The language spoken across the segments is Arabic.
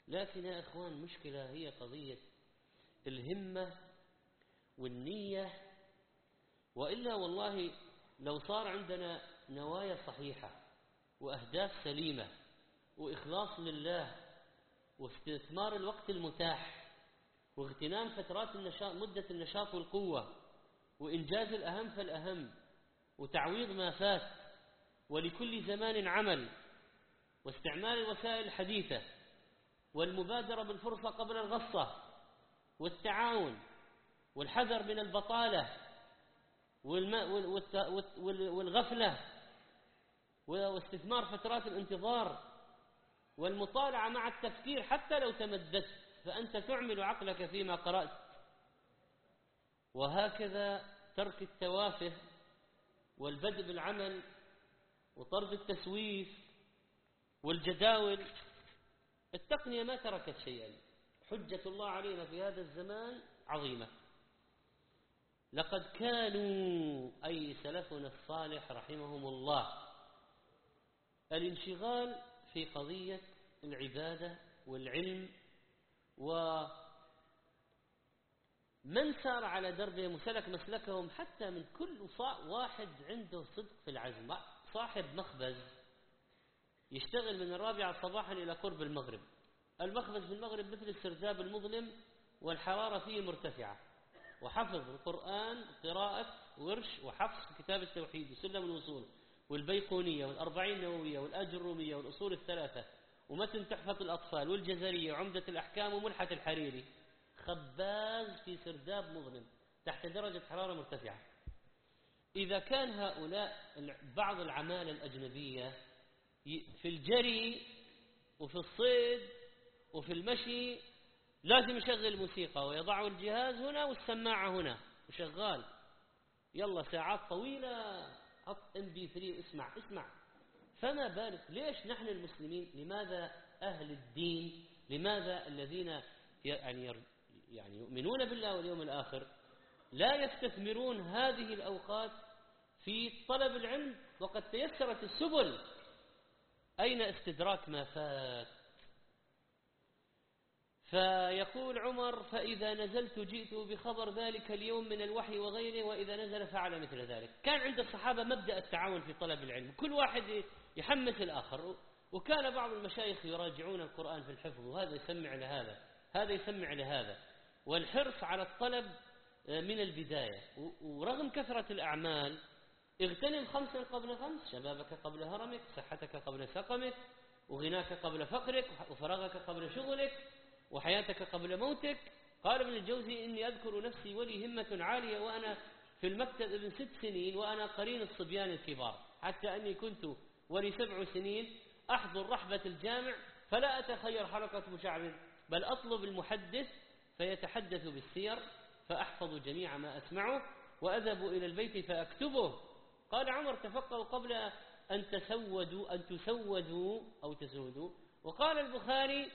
لكن يا إخوان مشكلة هي قضية الهمة والنية. وإلا والله لو صار عندنا نوايا صحيحة وأهداف سليمة وإخلاص لله واستثمار الوقت المتاح واغتنام فترات النشاط، مدة النشاط والقوة، وإنجاز الأهم فالأهم، وتعويض ما فات، ولكل زمان عمل، واستعمال الوسائل الحديثة، والمبادرة بالفرصة قبل الغصة، والتعاون، والحذر من البطالة والغفلة، واستثمار فترات الانتظار، والمطالعة مع التفكير حتى لو تمددت فأنت تعمل عقلك فيما قرأت. وهكذا ترك التوافه والبدء بالعمل وطرد التسويف والجداول. التقنية ما تركت شيئا. حجة الله علينا في هذا الزمان عظيمة. لقد كانوا أي سلفنا الصالح رحمهم الله الانشغال في قضية العبادة والعلم، ومن سار على دربهم وسلك مسلكهم حتى من كل واحد عنده صدق في العزم. صاحب مخبز يشتغل من 4 صباحا إلى قرب المغرب. المخبز في المغرب مثل السرداب المظلم والحرارة فيه مرتفعة، وحفظ القرآن، قراءة ورش وحفظ كتاب التوحيد وسلم الوصول والبيقونية والأربعين النووية والآج الرومية والأصول الثلاثة ومتن تحفة الأطفال والجزرية وعمدة الأحكام وملحة الحريري. خباز في سرداب مظلم تحت درجة حرارة مرتفعة. إذا كان هؤلاء بعض العمالة الأجنبية في الجري وفي الصيد وفي المشي لازم يشغل موسيقى ويضع الجهاز هنا والسماعة هنا وشغال، يلا ساعات طويلة حط MP3 اسمع. فما بالك ليش نحن المسلمين، لماذا أهل الدين، لماذا الذين يعني يؤمنون بالله واليوم الآخر لا يستثمرون هذه الأوقات في طلب العلم وقد تيسرت السبل؟ أين استدراك ما فات؟ فيقول عمر: فإذا نزلت جئت بخبر ذلك اليوم من الوحي وغيره، وإذا نزل فعل مثل ذلك. كان عند الصحابة مبدأ التعاون في طلب العلم، كل واحد يحمس الآخر، وكان بعض المشايخ يراجعون القرآن في الحفظ، وهذا يسمع لهذا، هذا يسمع لهذا، والحرص على الطلب من البداية. ورغم كثرة الأعمال اغتنم 5 قبل 5: شبابك قبل هرمك، صحتك قبل سقمك، وغناك قبل فقرك، وفراغك قبل شغلك، وحياتك قبل موتك. قال ابن الجوزي: إني أذكر نفسي ولي همة عالية وأنا في المكتب ابن 6 سنين وأنا قرين الصبيان الكبار، حتى أني كنت ولي 7 سنين أحضر رحبة الجامع فلا أتخير حلقة مشعر، بل أطلب المحدث فيتحدث بالسير فأحفظ جميع ما أسمعه وأذهب إلى البيت فأكتبه. قال عمر: تفقهوا قبل أن تسودوا أو تسودوا. وقال البخاري: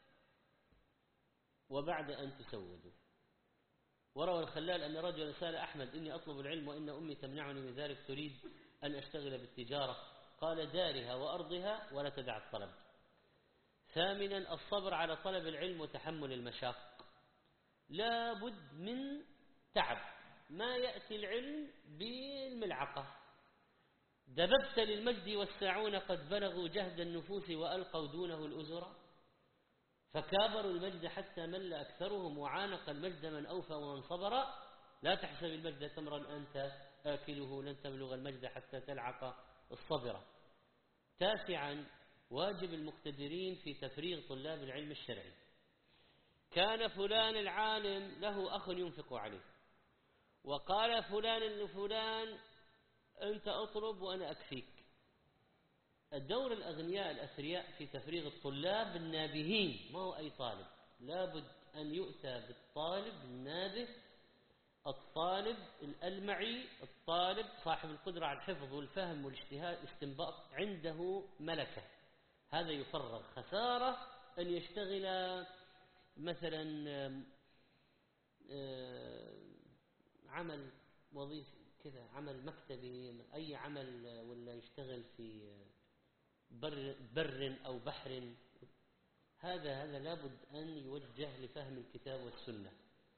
وبعد أن تسودوا. وروى الخلال أن رجلا سأل أحمد: إني أطلب العلم وإن أمي تمنعني من ذلك، تريد أن أشتغل بالتجارة. قال: دارها وأرضها ولا تدع الطلب. 8: الصبر على طلب العلم وتحمل المشاق. لا بد من تعب، ما يأتي العلم بالملعقة. دببت للمجد والساعون قد بلغوا جهد النفوس وألقوا دونه الأزرة، فكابروا المجد حتى مل أكثرهم، وعانق المجد من أوفى ومن صبر. لا تحسب المجد تمرا أنت آكله، لن تبلغ المجد حتى تلعق الصبرة. 9: واجب المقتدرين في تفريغ طلاب العلم الشرعي. كان فلان العالم له أخ ينفق عليه، وقال فلان لفلان: أنت أطلب وأنا أكفيك. الدور الأغنياء الأثرياء في تفريغ الطلاب النابهين، ما هو أي طالب، لابد أن يؤتى بالطالب النابه، الطالب الألمعي، الطالب صاحب القدرة على الحفظ والفهم والاجتهاد والاستنباط، عنده ملكة. هذا يفرغ. خسارة أن يشتغل مثلا عمل وظيفي كذا، عمل مكتبي، أي عمل، ولا يشتغل في بر أو بحر. هذا لابد أن يوجه لفهم الكتاب والسنة.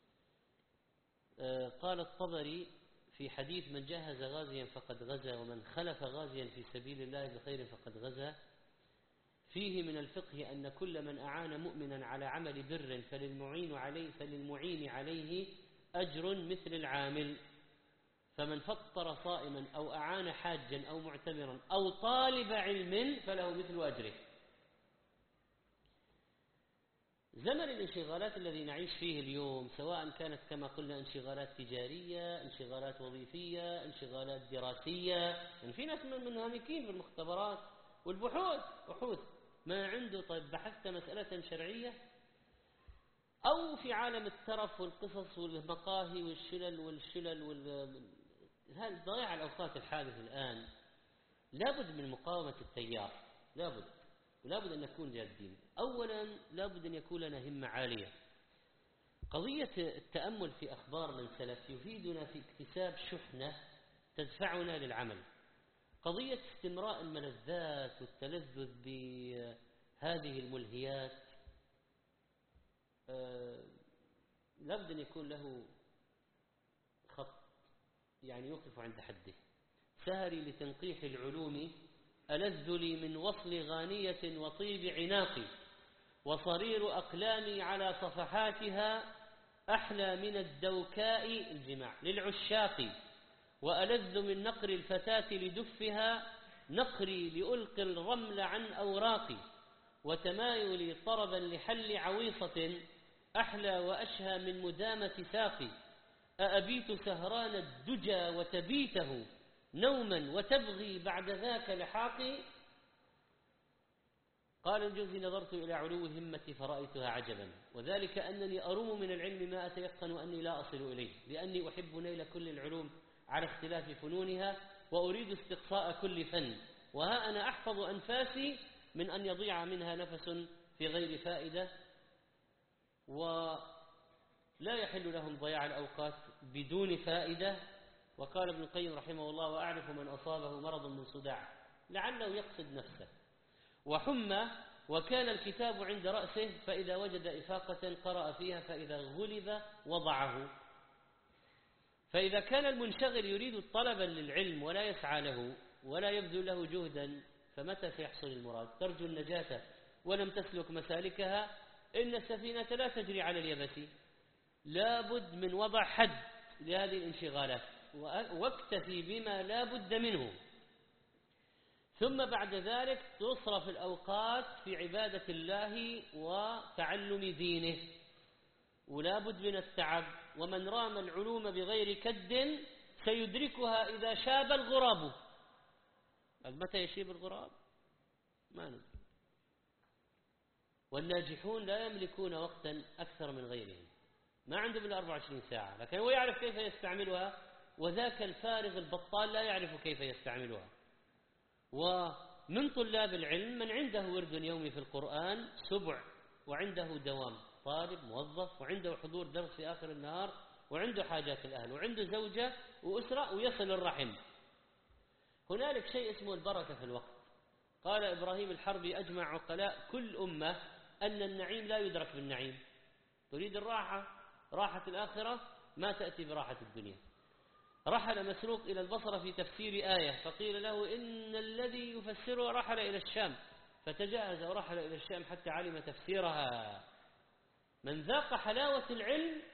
قال الطبري في حديث: من جهز غازيا فقد غزا، ومن خلف غازيا في سبيل الله بخير فقد غزا. فيه من الفقه أن كل من أعان مؤمنا على عمل بر فللمعين عليه أجر مثل العامل، فمن فطر صائما أو أعان حاجا أو معتمرا أو طالب علم فله مثل أجره. زمن الانشغالات الذي نعيش فيه اليوم، سواء كانت كما قلنا انشغالات تجارية، انشغالات وظيفية، انشغالات دراسية، يعني في ناس منهمكين في المختبرات والبحوث ما عنده. طيب بحثت مسألة شرعية، أو في عالم الترف والقصص والمقاهي والشلل هذا ضياع الأوقات الحادث الآن. لابد من مقاومة التيار، ولابد أن نكون جادين. أولا لابد أن يكون لنا همة عالية. قضية التأمل في أخبار من سلف يفيدنا في اكتساب شحنة تدفعنا للعمل. قضية استمراء الملذات والتلذذ بهذه الملهيات لابد أن يكون له خط، يعني يوقف عند حده. سهري لتنقيح العلوم ألذ لي من وصل غانية وطيب عناقي، وصرير أقلامي على صفحاتها أحلى من الدوكاء الجماع للعشاق، وألذ من نقر الفتاة لدفها نقري لألقي الرمل عن أوراقي، وتمايلي طربا لحل عويصة أحلى وأشهى من مدامة ساقي. أأبيت سهران الدجى وتبيته نوما وتبغي بعد ذاك لحاقي. قال الجوزي: نظرت إلى علو همتي فرأيتها عجبا، وذلك أنني أروم من العلم ما أتيقن أني لا أصل إليه، لأني أحب نيل كل العلوم على اختلاف فنونها، وأريد استقصاء كل فن، وها أنا أحفظ أنفاسي من أن يضيع منها نفس في غير فائدة، ولا يحل لهم ضياع الأوقات بدون فائدة. وقال ابن القيم رحمه الله: وأعرف من أصابه مرض من صداع لعله يقصد نفسه وحمى، وكان الكتاب عند رأسه، فإذا وجد إفاقة قرأ فيها، فإذا غلب وضعه. فإذا كان المنشغل يريد طلبا للعلم ولا يسعى له ولا يبذل له جهدا، فمتى سيحصل المراد؟ ترجو النجاة ولم تسلك مسالكها، إن السفينة لا تجري على اليبس. لابد من وضع حد لهذه الانشغالات، واكتفي بما لا بد منه، ثم بعد ذلك تصرف الأوقات في عبادة الله وتعلم دينه. ولا بد من التعب، ومن رام العلوم بغير كد سيدركها إذا شاب الغراب. متى يشيب الغراب؟ ما ندري. والناجحون لا يملكون وقتا أكثر من غيرهم، ما عنده إلا 24 ساعة، لكن هو يعرف كيف يستعملها، وذاك الفارغ البطال لا يعرف كيف يستعملها. ومن طلاب العلم من عنده ورد يومي في القرآن 7، وعنده دوام، طالب موظف، وعنده حضور درس في آخر النهار، وعنده حاجات الأهل، وعنده زوجة وأسرة، ويصل الرحم. هنالك شيء اسمه البركة في الوقت. قال إبراهيم الحربي: أجمع عقلاء كل أمة أن النعيم لا يدرك بالنعيم. تريد الراحة، راحة الآخرة ما تأتي براحة الدنيا. رحل مسروق إلى البصرة في تفسير آية، فقيل له إن الذي يفسرها رحل إلى الشام، فتجهز ورحل إلى الشام حتى علم تفسيرها. من ذاق حلاوة العلم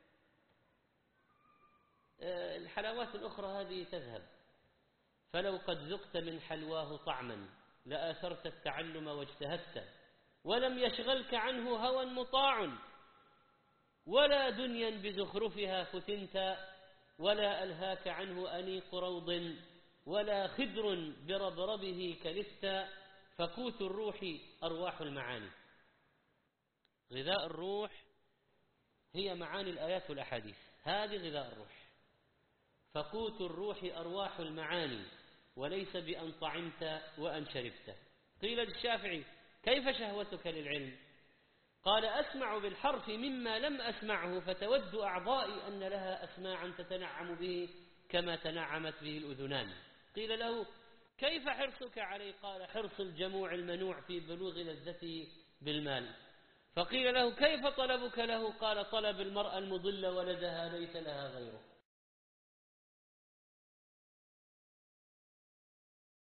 الحلاوات الأخرى هذه تذهب. فلو قد ذقت من حلواه طعما لآثرت التعلم واجتهدت، ولم يشغلك عنه هوى مطاع، ولا دنيا بزخرفها فتنت، ولا ألهاك عنه أنيق روض، ولا خدر بربربه كلفت. فقوت الروح أرواح المعاني. غذاء الروح هي معاني الآيات والأحاديث، هذه غذاء الروح. فقوت الروح أرواح المعاني، وليس بأن طعمت وأن شربت. قيل للشافعي: كيف شهوتك للعلم؟ قال: أسمع بالحرف مما لم أسمعه، فتود أعضائي أن لها أسماعا تتنعم به كما تنعمت به الأذنان. قيل له: كيف حرصك عليه؟ قال: حرص الجموع المنوع في بلوغ لذته بالمال. فقيل له: كيف طلبك له؟ قال: طلب المرأة المضلة ولدها ليس لها غيره.